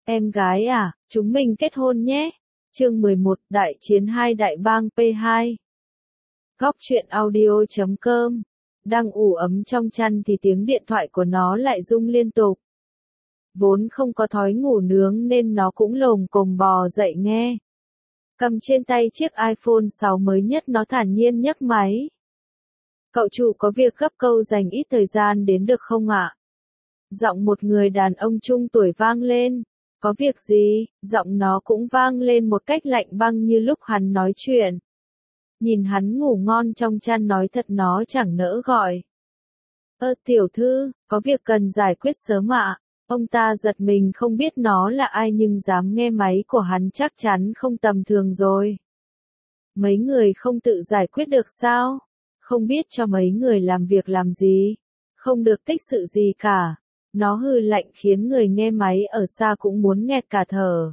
Em gái à, chúng mình kết hôn nhé. Chương 11, Đại chiến hai đại bang P2. Góc truyện audio.com. Đang ủ ấm trong chăn thì tiếng điện thoại của nó lại rung liên tục. Vốn không có thói ngủ nướng nên nó cũng lồm cồm bò dậy nghe. Cầm trên tay chiếc iPhone 6 mới nhất, nó thản nhiên nhấc máy. Cậu chủ có việc gấp, câu dành ít thời gian đến được không ạ? Giọng một người đàn ông trung tuổi vang lên. Có việc gì? Giọng nó cũng vang lên một cách lạnh băng như lúc hắn nói chuyện. Nhìn hắn ngủ ngon trong chăn, nói thật nó chẳng nỡ gọi. Tiểu thư, có việc cần giải quyết sớm ạ. Ông ta giật mình không biết nó là ai nhưng dám nghe máy của hắn chắc chắn không tầm thường rồi. Mấy người không tự giải quyết được sao? Không biết cho mấy người làm việc làm gì? Không được tích sự gì cả. Nó hừ lạnh khiến người nghe máy ở xa cũng muốn nghẹt cả thở.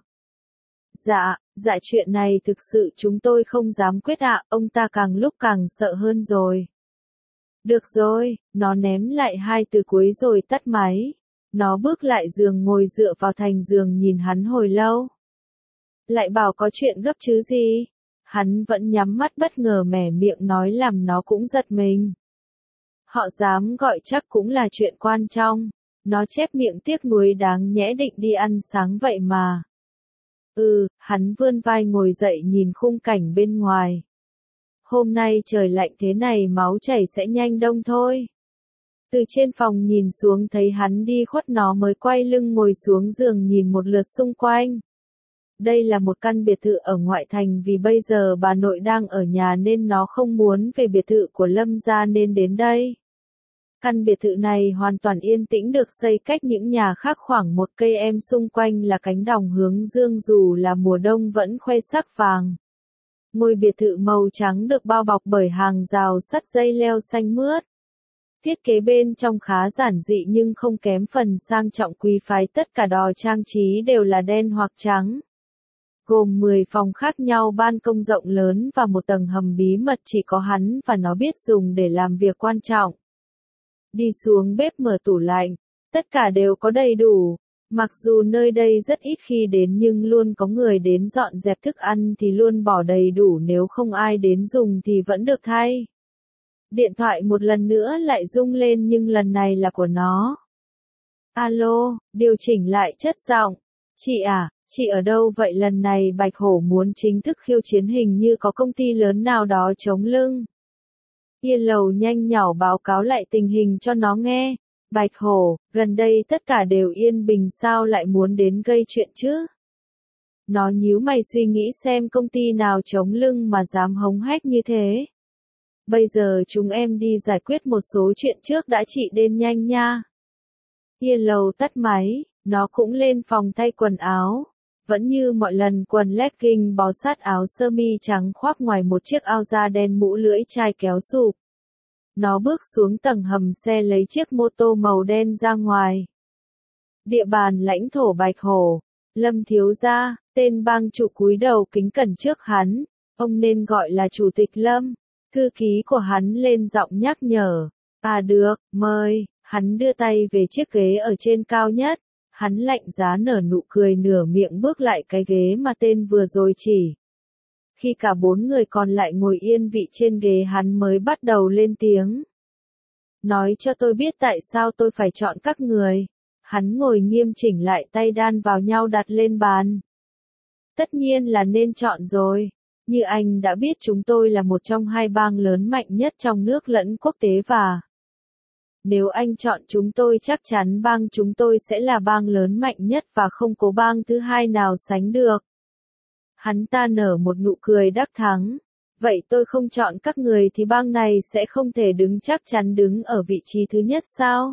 Dạ chuyện này thực sự chúng tôi không dám quyết ạ, ông ta càng lúc càng sợ hơn rồi. Được rồi, nó ném lại hai từ cuối rồi tắt máy. Nó bước lại giường ngồi dựa vào thành giường nhìn hắn hồi lâu. Lại bảo có chuyện gấp chứ gì? Hắn vẫn nhắm mắt bất ngờ mẻ miệng nói làm nó cũng giật mình. Họ dám gọi chắc cũng là chuyện quan trọng. Nó chép miệng tiếc nuối đáng nhẽ định đi ăn sáng vậy mà. Hắn vươn vai ngồi dậy nhìn khung cảnh bên ngoài. Hôm nay trời lạnh thế này máu chảy sẽ nhanh đông thôi. Từ trên phòng nhìn xuống thấy hắn đi khuất, nó mới quay lưng ngồi xuống giường nhìn một lượt xung quanh. Đây là một căn biệt thự ở ngoại thành, vì bây giờ bà nội đang ở nhà nên nó không muốn về biệt thự của Lâm gia nên đến đây. Căn biệt thự này hoàn toàn yên tĩnh, được xây cách những nhà khác khoảng 1 cây, xung quanh là cánh đồng hướng dương, dù là mùa đông vẫn khoe sắc vàng. Ngôi biệt thự màu trắng được bao bọc bởi hàng rào sắt dây leo xanh mướt. Thiết kế bên trong khá giản dị nhưng không kém phần sang trọng quý phái, tất cả đồ trang trí đều là đen hoặc trắng. Gồm 10 phòng khác nhau, ban công rộng lớn và một tầng hầm bí mật chỉ có hắn và nó biết dùng để làm việc quan trọng. Đi xuống bếp mở tủ lạnh, tất cả đều có đầy đủ. Mặc dù nơi đây rất ít khi đến nhưng luôn có người đến dọn dẹp, thức ăn thì luôn bỏ đầy đủ, nếu không ai đến dùng thì vẫn được thay. Điện thoại một lần nữa lại rung lên nhưng lần này là của nó. Alo, điều chỉnh lại chất giọng. Chị à, chị ở đâu vậy? Lần này Bạch Hổ muốn chính thức khiêu chiến, hình như có công ty lớn nào đó chống lưng. Yên Lầu nhanh nhỏ báo cáo lại tình hình cho nó nghe. Bạch Hổ, gần đây tất cả đều yên bình, sao lại muốn đến gây chuyện chứ? Nó nhíu mày suy nghĩ xem công ty nào chống lưng mà dám hống hách như thế. Bây giờ chúng em đi giải quyết một số chuyện trước đã, chị đến nhanh nha. Yên Lầu tắt máy, nó cũng lên phòng thay quần áo. Vẫn như mọi lần, quần legging bó sát, áo sơ mi trắng khoác ngoài một chiếc áo da đen, mũ lưỡi chai kéo sụp. Nó bước xuống tầng hầm xe lấy chiếc mô tô màu đen ra ngoài. Địa bàn lãnh thổ Bạch Hổ. Lâm thiếu gia, tên bang chủ cúi đầu kính cẩn trước hắn. Ông nên gọi là chủ tịch Lâm. Thư ký của hắn lên giọng nhắc nhở. Được, mời. Hắn đưa tay về chiếc ghế ở trên cao nhất. Hắn lạnh giá nở nụ cười, nửa miệng bước lại cái ghế mà tên vừa rồi chỉ. Khi cả 4 người còn lại ngồi yên vị trên ghế, hắn mới bắt đầu lên tiếng. Nói cho tôi biết tại sao tôi phải chọn các người. Hắn ngồi nghiêm chỉnh lại, tay đan vào nhau đặt lên bàn. Tất nhiên là nên chọn rồi. Như anh đã biết, chúng tôi là một trong 2 bang lớn mạnh nhất trong nước lẫn quốc tế, và nếu anh chọn chúng tôi chắc chắn bang chúng tôi sẽ là bang lớn mạnh nhất và không có bang thứ hai nào sánh được. Hắn ta nở một nụ cười đắc thắng. Vậy tôi không chọn các người thì bang này sẽ không thể chắc chắn đứng ở vị trí thứ nhất sao?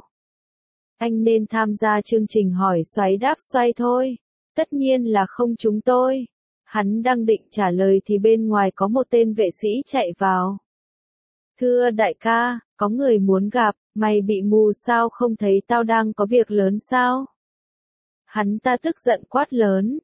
Anh nên tham gia chương trình hỏi xoáy đáp xoay thôi. Tất nhiên là không, chúng tôi. Hắn đang định trả lời thì bên ngoài có một tên vệ sĩ chạy vào. Thưa đại ca, có người muốn gặp, mày bị mù sao, không thấy tao đang có việc lớn sao? Hắn ta tức giận quát lớn.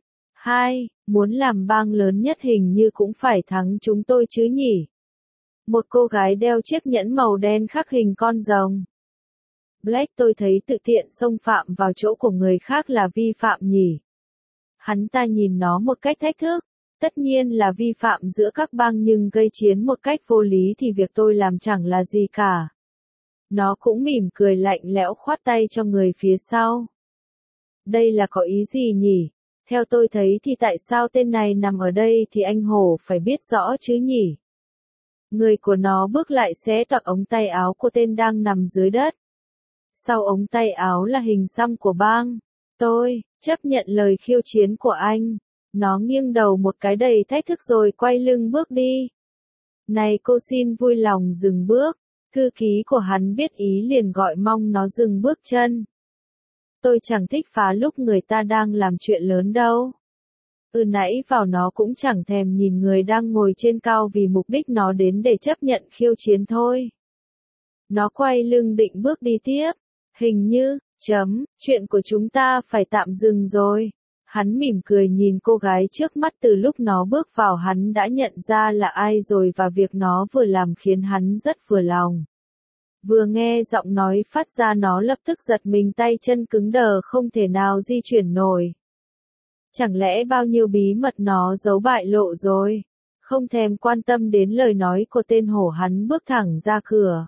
Muốn làm bang lớn nhất hình như cũng phải thắng chúng tôi chứ nhỉ? Một cô gái đeo chiếc nhẫn màu đen khắc hình con rồng. Black, tôi thấy tự tiện xông phạm vào chỗ của người khác là vi phạm nhỉ? Hắn ta nhìn nó một cách thách thức. Tất nhiên là vi phạm giữa các bang nhưng gây chiến một cách vô lý thì việc tôi làm chẳng là gì cả. Nó cũng mỉm cười lạnh lẽo khoát tay cho người phía sau. Đây là có ý gì nhỉ? Theo tôi thấy thì tại sao tên này nằm ở đây thì anh Hổ phải biết rõ chứ nhỉ? Người của nó bước lại xé toạc ống tay áo của tên đang nằm dưới đất. Sau ống tay áo là hình xăm của bang. Tôi chấp nhận lời khiêu chiến của anh. Nó nghiêng đầu một cái đầy thách thức rồi quay lưng bước đi. Này cô xin vui lòng dừng bước. Thư ký của hắn biết ý liền gọi mong nó dừng bước chân. Tôi chẳng thích phá lúc người ta đang làm chuyện lớn đâu. Nãy vào nó cũng chẳng thèm nhìn người đang ngồi trên cao vì mục đích nó đến để chấp nhận khiêu chiến thôi. Nó quay lưng định bước đi tiếp. Hình như, chuyện của chúng ta phải tạm dừng rồi. Hắn mỉm cười nhìn cô gái trước mắt từ lúc nó bước vào hắn đã nhận ra là ai rồi và việc nó vừa làm khiến hắn rất vừa lòng. Vừa nghe giọng nói phát ra nó lập tức giật mình tay chân cứng đờ không thể nào di chuyển nổi. Chẳng lẽ bao nhiêu bí mật nó giấu bại lộ rồi? Không thèm quan tâm đến lời nói của tên hổ hắn bước thẳng ra cửa.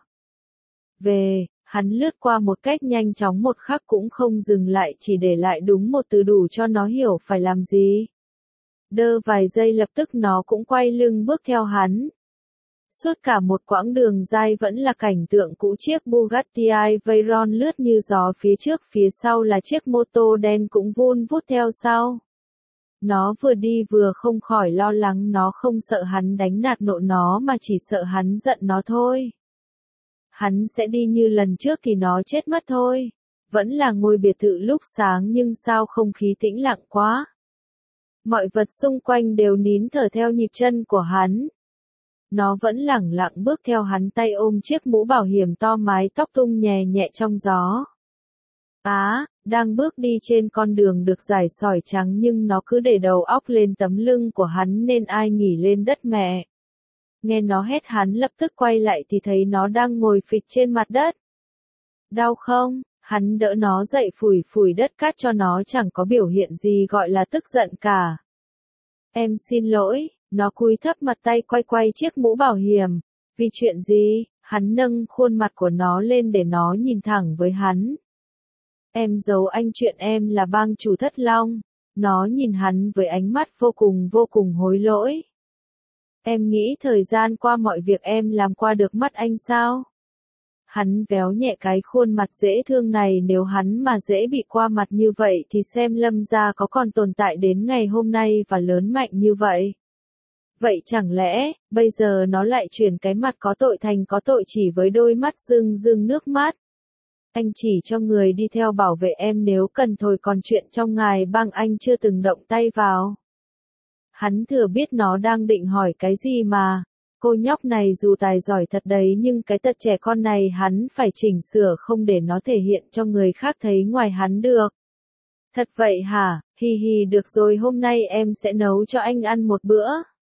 Hắn lướt qua một cách nhanh chóng một khắc cũng không dừng lại chỉ để lại đúng một từ đủ cho nó hiểu phải làm gì. Đơ vài giây lập tức nó cũng quay lưng bước theo hắn. Suốt cả một quãng đường dài vẫn là cảnh tượng cũ chiếc Bugatti Veyron lướt như gió phía trước phía sau là chiếc mô tô đen cũng vun vút theo sau. Nó vừa đi vừa không khỏi lo lắng nó không sợ hắn đánh nạt nộ nó mà chỉ sợ hắn giận nó thôi. Hắn sẽ đi như lần trước thì nó chết mất thôi. Vẫn là ngôi biệt thự lúc sáng nhưng sao không khí tĩnh lặng quá. Mọi vật xung quanh đều nín thở theo nhịp chân của hắn. Nó vẫn lẳng lặng bước theo hắn tay ôm chiếc mũ bảo hiểm to mái tóc tung nhẹ nhẹ trong gió. Đang bước đi trên con đường được rải sỏi trắng nhưng nó cứ để đầu óc lên tấm lưng của hắn nên ai nghỉ lên đất mẹ. Nghe nó hét hắn lập tức quay lại thì thấy nó đang ngồi phịch trên mặt đất. Đau không? Hắn đỡ nó dậy phủi phủi đất cát cho nó chẳng có biểu hiện gì gọi là tức giận cả. Em xin lỗi, nó cúi thấp mặt tay quay chiếc mũ bảo hiểm. Vì chuyện gì? Hắn nâng khuôn mặt của nó lên để nó nhìn thẳng với hắn. Em giấu anh chuyện em là bang chủ Thất Long. Nó nhìn hắn với ánh mắt vô cùng hối lỗi. Em nghĩ thời gian qua mọi việc em làm qua được mắt anh sao? Hắn véo nhẹ cái khuôn mặt dễ thương này nếu hắn mà dễ bị qua mặt như vậy thì xem Lâm gia có còn tồn tại đến ngày hôm nay và lớn mạnh như vậy. Vậy chẳng lẽ, bây giờ nó lại chuyển cái mặt có tội thành có tội chỉ với đôi mắt rưng rưng nước mắt. Anh chỉ cho người đi theo bảo vệ em nếu cần thôi còn chuyện trong ngài bang anh chưa từng động tay vào. Hắn thừa biết nó đang định hỏi cái gì mà. Cô nhóc này dù tài giỏi thật đấy nhưng cái tật trẻ con này hắn phải chỉnh sửa không để nó thể hiện cho người khác thấy ngoài hắn được. Thật vậy hả? Hi hi được rồi hôm nay em sẽ nấu cho anh ăn một bữa.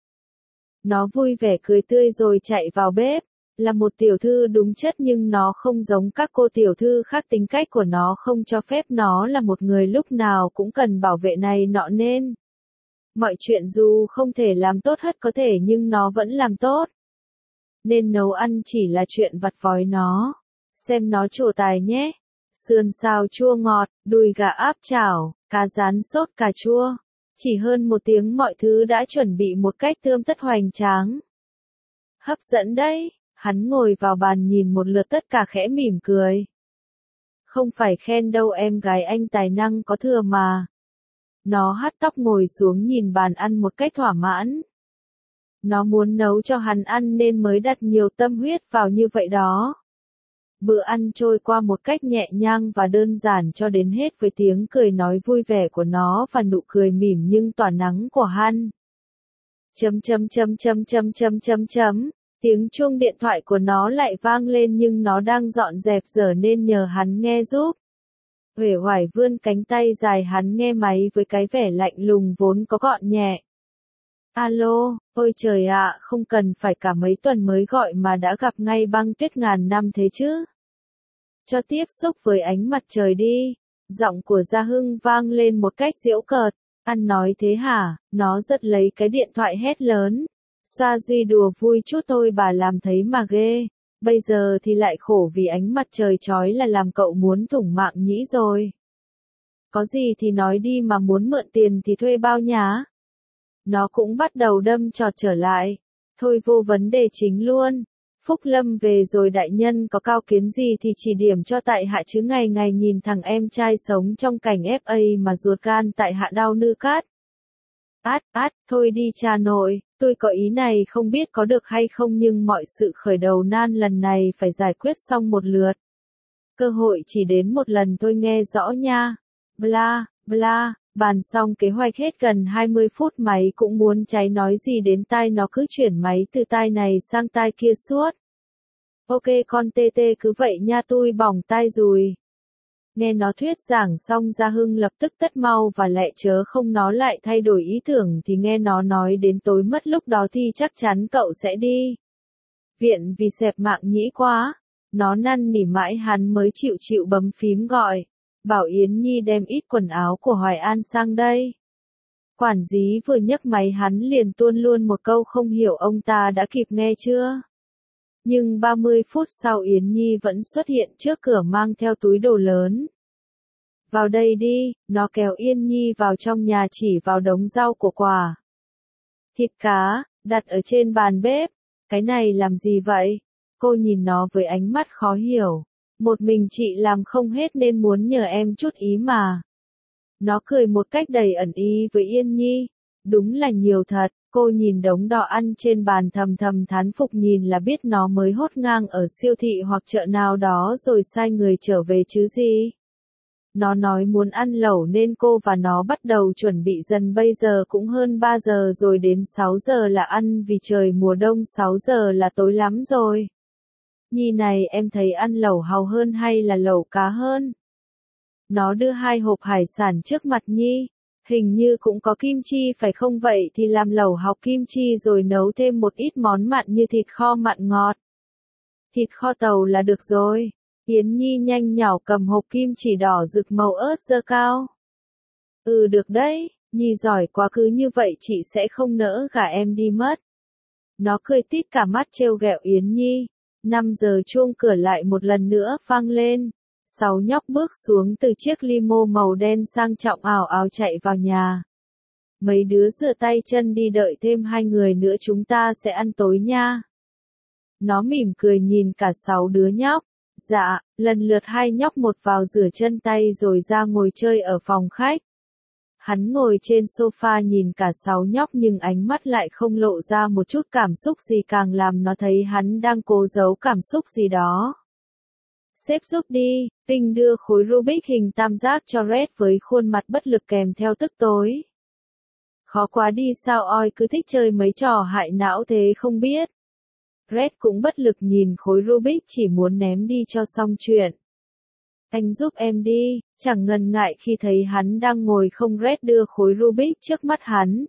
Nó vui vẻ cười tươi rồi chạy vào bếp. Là một tiểu thư đúng chất nhưng nó không giống các cô tiểu thư khác tính cách của nó không cho phép nó là một người lúc nào cũng cần bảo vệ này nọ nên. Mọi chuyện dù không thể làm tốt hết có thể nhưng nó vẫn làm tốt. Nên nấu ăn chỉ là chuyện vặt vói nó. Xem nó trổ tài nhé. Sườn xào chua ngọt, đùi gà áp chảo, cá rán sốt cà chua. Chỉ hơn 1 tiếng mọi thứ đã chuẩn bị một cách tươm tất hoành tráng. Hấp dẫn đấy, hắn ngồi vào bàn nhìn một lượt tất cả khẽ mỉm cười. Không phải khen đâu em gái anh tài năng có thừa mà. Nó hắt tóc ngồi xuống nhìn bàn ăn một cách thỏa mãn. Nó muốn nấu cho hắn ăn nên mới đặt nhiều tâm huyết vào như vậy đó. Bữa ăn trôi qua một cách nhẹ nhàng và đơn giản cho đến hết với tiếng cười nói vui vẻ của nó và nụ cười mỉm nhưng tỏa nắng của hắn. Tiếng chuông điện thoại của nó lại vang lên nhưng nó đang dọn dẹp giờ nên nhờ hắn nghe giúp. Uể oải vươn cánh tay dài hắn nghe máy với cái vẻ lạnh lùng vốn có gọn nhẹ. Alo, ôi trời ạ, không cần phải cả mấy tuần mới gọi mà đã gặp ngay băng tuyết ngàn năm thế chứ. Cho tiếp xúc với ánh mặt trời đi. Giọng của Gia Hưng vang lên một cách giễu cợt. Ăn nói thế hả? Nó giật lấy cái điện thoại hét lớn. Xoa Duy đùa vui chút thôi bà làm thấy mà ghê. Bây giờ thì lại khổ vì ánh mặt trời chói là làm cậu muốn thủng mạng nhĩ rồi. Có gì thì nói đi mà muốn mượn tiền thì thuê bao nhá. Nó cũng bắt đầu đâm chọt trở lại. Thôi vô vấn đề chính luôn. Phúc Lâm về rồi đại nhân có cao kiến gì thì chỉ điểm cho tại hạ chứ ngày ngày nhìn thằng em trai sống trong cảnh FA mà ruột gan tại hạ đau nư cát. Thôi đi cha nội, tôi có ý này không biết có được hay không nhưng mọi sự khởi đầu nan lần này phải giải quyết xong một lượt. Cơ hội chỉ đến một lần tôi nghe rõ nha. Bla, bla, bàn xong kế hoạch hết gần 20 phút máy cũng muốn cháy nói gì đến tai nó cứ chuyển máy từ tai này sang tai kia suốt. Ok con tê tê cứ vậy nha tôi bỏng tai rồi. Nghe nó thuyết giảng xong Gia Hưng lập tức tất mau và lẹ chớ không nó lại thay đổi ý tưởng thì nghe nó nói đến tối mất lúc đó thì chắc chắn cậu sẽ đi viện vì xẹp mạng nhĩ quá. Nó năn nỉ mãi hắn mới chịu bấm phím gọi. Bảo Yến Nhi đem ít quần áo của Hoài An sang đây. Quản dí vừa nhấc máy hắn liền tuôn luôn một câu không hiểu ông ta đã kịp nghe chưa. Nhưng 30 phút sau Yến Nhi vẫn xuất hiện trước cửa mang theo túi đồ lớn. Vào đây đi, nó kéo Yên Nhi vào trong nhà chỉ vào đống rau của quả. Thịt cá, đặt ở trên bàn bếp. Cái này làm gì vậy? Cô nhìn nó với ánh mắt khó hiểu. Một mình chị làm không hết nên muốn nhờ em chút ý mà. Nó cười một cách đầy ẩn ý với Yên Nhi. Đúng là nhiều thật, cô nhìn đống đồ ăn trên bàn thầm thán phục nhìn là biết nó mới hốt ngang ở siêu thị hoặc chợ nào đó rồi sai người trở về chứ gì. Nó nói muốn ăn lẩu nên cô và nó bắt đầu chuẩn bị dần bây giờ cũng hơn 3 giờ rồi đến 6 giờ là ăn vì trời mùa đông 6 giờ là tối lắm rồi. Nhi này em thấy ăn lẩu hàu hơn hay là lẩu cá hơn? Nó đưa 2 hộp hải sản trước mặt Nhi. Hình như cũng có kim chi phải không vậy thì làm lẩu hàu kim chi rồi nấu thêm một ít món mặn như thịt kho mặn ngọt. Thịt kho tàu là được rồi. Yến Nhi nhanh nhảu cầm hộp kim chỉ đỏ rực màu ớt giơ cao. Ừ được đấy, Nhi giỏi quá cứ như vậy chị sẽ không nỡ gả em đi mất. Nó cười tít cả mắt trêu ghẹo Yến Nhi. 5 giờ chuông cửa lại một lần nữa vang lên. 6 nhóc bước xuống từ chiếc limo màu đen sang trọng ảo ảo chạy vào nhà. Mấy đứa rửa tay chân đi đợi thêm 2 người nữa chúng ta sẽ ăn tối nha. Nó mỉm cười nhìn cả 6 đứa nhóc. Dạ, lần lượt 2 nhóc một vào rửa chân tay rồi ra ngồi chơi ở phòng khách. Hắn ngồi trên sofa nhìn cả 6 nhóc nhưng ánh mắt lại không lộ ra một chút cảm xúc gì càng làm nó thấy hắn đang cố giấu cảm xúc gì đó. Sếp giúp đi, Vinh đưa khối Rubik hình tam giác cho Red với khuôn mặt bất lực kèm theo tức tối. Khó quá đi sao oi cứ thích chơi mấy trò hại não thế không biết. Red cũng bất lực nhìn khối Rubik chỉ muốn ném đi cho xong chuyện. Anh giúp em đi, chẳng ngần ngại khi thấy hắn đang ngồi không Red đưa khối Rubik trước mắt hắn.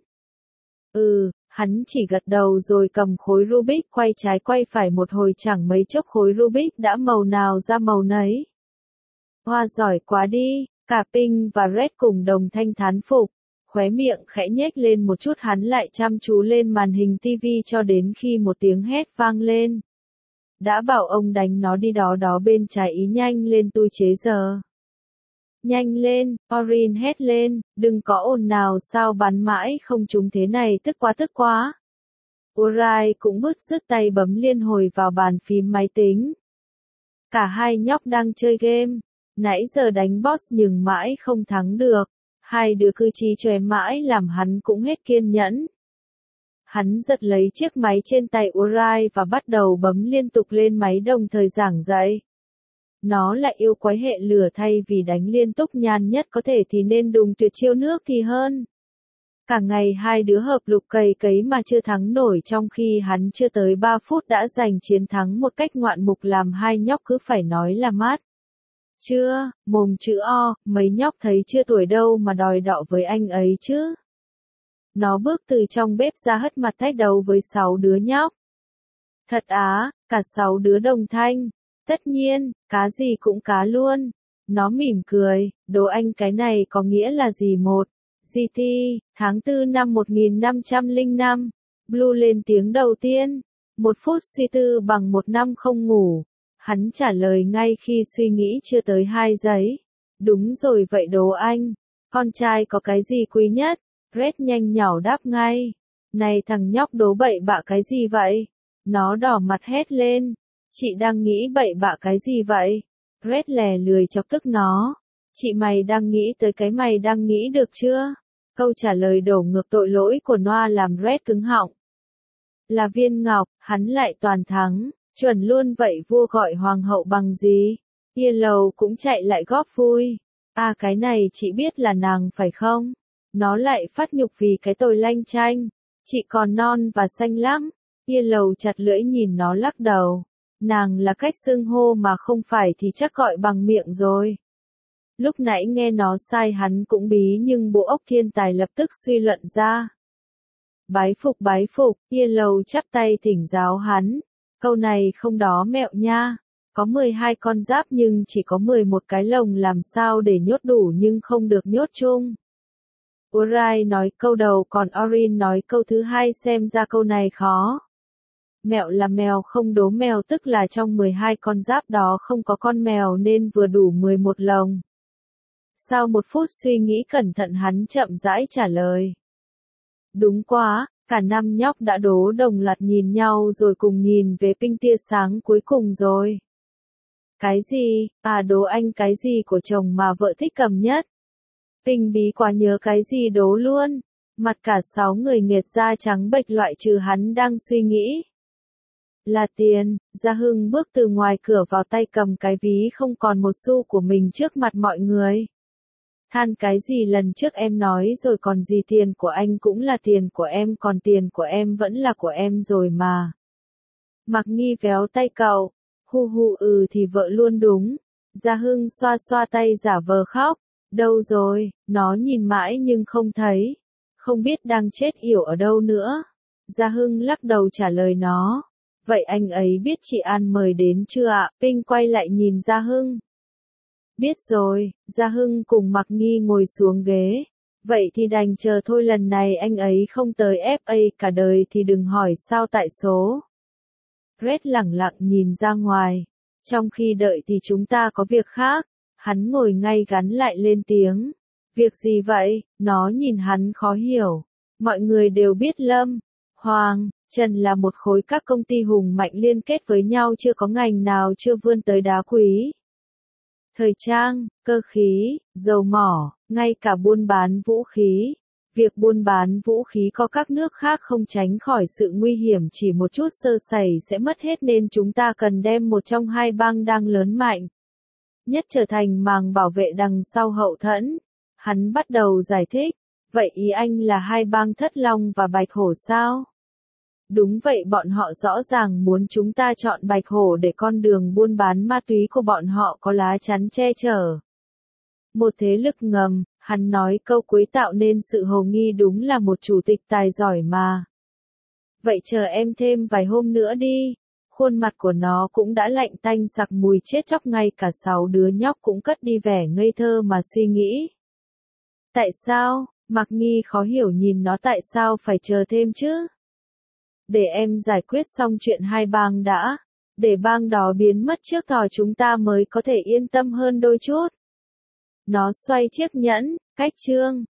Hắn chỉ gật đầu rồi cầm khối Rubik quay trái quay phải một hồi chẳng mấy chốc khối Rubik đã màu nào ra màu nấy. Hoa giỏi quá đi, cả Pink và Red cùng đồng thanh thán phục. Khóe miệng khẽ nhếch lên một chút hắn lại chăm chú lên màn hình TV cho đến khi một tiếng hét vang lên. Đã bảo ông đánh nó đi đó bên trái ý nhanh lên tôi chế giờ. Nhanh lên, Orin hét lên, đừng có ồn nào sao bắn mãi không trúng thế này tức quá. Urai cũng bứt rứt tay bấm liên hồi vào bàn phím máy tính. Cả 2 nhóc đang chơi game, nãy giờ đánh boss nhưng mãi không thắng được. 2 đứa cứ chí chóe mãi làm hắn cũng hết kiên nhẫn. Hắn giật lấy chiếc máy trên tay Urai và bắt đầu bấm liên tục lên máy đồng thời giảng dạy. Nó lại yêu quái hệ lửa thay vì đánh liên tục nhàn nhất có thể thì nên đùng tuyệt chiêu nước thì hơn. Cả ngày 2 đứa hợp lục cày mà chưa thắng nổi trong khi hắn chưa tới 3 phút đã giành chiến thắng một cách ngoạn mục làm 2 nhóc cứ phải nói là mát. Chưa, mồm chữ O, mấy nhóc thấy chưa tuổi đâu mà đòi đọ với anh ấy chứ. Nó bước từ trong bếp ra hất mặt thách đấu với 6 đứa nhóc. Thật á, cả 6 đứa đồng thanh. Tất nhiên, cá gì cũng cá luôn. Nó mỉm cười, đố anh cái này có nghĩa là gì một. City, tháng 4 năm 1505. Blue lên tiếng đầu tiên. 1 phút suy tư bằng 1 năm không ngủ. Hắn trả lời ngay khi suy nghĩ chưa tới 2 giây. Đúng rồi vậy đố anh. Con trai có cái gì quý nhất? Red nhanh nhảu đáp ngay. Này thằng nhóc đố bậy bạ cái gì vậy? Nó đỏ mặt hét lên. Chị đang nghĩ bậy bạ cái gì vậy? Red lè lười chọc tức nó. Chị mày đang nghĩ tới cái mày đang nghĩ được chưa? Câu trả lời đổ ngược tội lỗi của Noah làm Red cứng họng. Là viên ngọc, hắn lại toàn thắng. Chuẩn luôn vậy vua gọi hoàng hậu bằng gì? Yellow cũng chạy lại góp vui. À cái này chị biết là nàng phải không? Nó lại phát nhục vì cái tội lanh chanh. Chị còn non và xanh lắm. Yellow chặt lưỡi nhìn nó lắc đầu. Nàng là cách xưng hô mà không phải thì chắc gọi bằng miệng rồi. Lúc nãy nghe nó sai hắn cũng bí nhưng bộ óc thiên tài lập tức suy luận ra. Bái phục, Yellow chắp tay thỉnh giáo hắn. Câu này không đó mẹo nha. Có 12 con giáp nhưng chỉ có 11 cái lồng làm sao để nhốt đủ nhưng không được nhốt chung. Urai nói câu đầu còn Orin nói câu thứ hai xem ra câu này khó. Mẹo là mèo không đố mèo tức là trong 12 con giáp đó không có con mèo nên vừa đủ 11 lồng. Sau 1 phút suy nghĩ cẩn thận hắn chậm rãi trả lời. Đúng quá, cả 5 nhóc đã đố đồng loạt nhìn nhau rồi cùng nhìn về pin tia sáng cuối cùng rồi. Cái gì? À đố anh cái gì của chồng mà vợ thích cầm nhất? Pin bí quá nhớ cái gì đố luôn. Mặt cả 6 người nghiệt da trắng bệch loại trừ hắn đang suy nghĩ. Là tiền. Gia Hưng bước từ ngoài cửa vào tay cầm cái ví không còn một xu của mình trước mặt mọi người. Than cái gì lần trước em nói rồi còn gì tiền của anh cũng là tiền của em còn tiền của em vẫn là của em rồi mà. Mặc Nghi véo tay cậu. Hu hu thì vợ luôn đúng. Gia Hưng xoa xoa tay giả vờ khóc. Đâu rồi, nó nhìn mãi nhưng không thấy. Không biết đang chết yểu ở đâu nữa. Gia Hưng lắc đầu trả lời nó. Vậy anh ấy biết chị An mời đến chưa ạ? Pinh quay lại nhìn Gia Hưng. Biết rồi, Gia Hưng cùng Mặc Nghi ngồi xuống ghế. Vậy thì đành chờ thôi lần này anh ấy không tới FA cả đời thì đừng hỏi sao tại số. Red lẳng lặng nhìn ra ngoài. Trong khi đợi thì chúng ta có việc khác. Hắn ngồi ngay gắn lại lên tiếng. Việc gì vậy? Nó nhìn hắn khó hiểu. Mọi người đều biết Lâm, Hoàng, Trần là một khối các công ty hùng mạnh liên kết với nhau chưa có ngành nào chưa vươn tới đá quý. Thời trang, cơ khí, dầu mỏ, ngay cả buôn bán vũ khí. Việc buôn bán vũ khí có các nước khác không tránh khỏi sự nguy hiểm chỉ một chút sơ sẩy sẽ mất hết nên chúng ta cần đem một trong hai bang đang lớn mạnh nhất trở thành màng bảo vệ đằng sau hậu thuẫn. Hắn bắt đầu giải thích. Vậy ý anh là hai bang Thất Long và Bạch Hổ sao? Đúng vậy bọn họ rõ ràng muốn chúng ta chọn Bạch Hổ để con đường buôn bán ma túy của bọn họ có lá chắn che chở. Một thế lực ngầm, hắn nói câu cuối tạo nên sự hồ nghi đúng là một chủ tịch tài giỏi mà. Vậy chờ em thêm vài hôm nữa đi. Khuôn mặt của nó cũng đã lạnh tanh sặc mùi chết chóc ngay cả 6 đứa nhóc cũng cất đi vẻ ngây thơ mà suy nghĩ. Tại sao? Mặc Nghi khó hiểu nhìn nó tại sao phải chờ thêm chứ? Để em giải quyết xong chuyện hai bang đã. Để bang đó biến mất trước tỏi chúng ta mới có thể yên tâm hơn đôi chút. Nó xoay chiếc nhẫn, cách chương.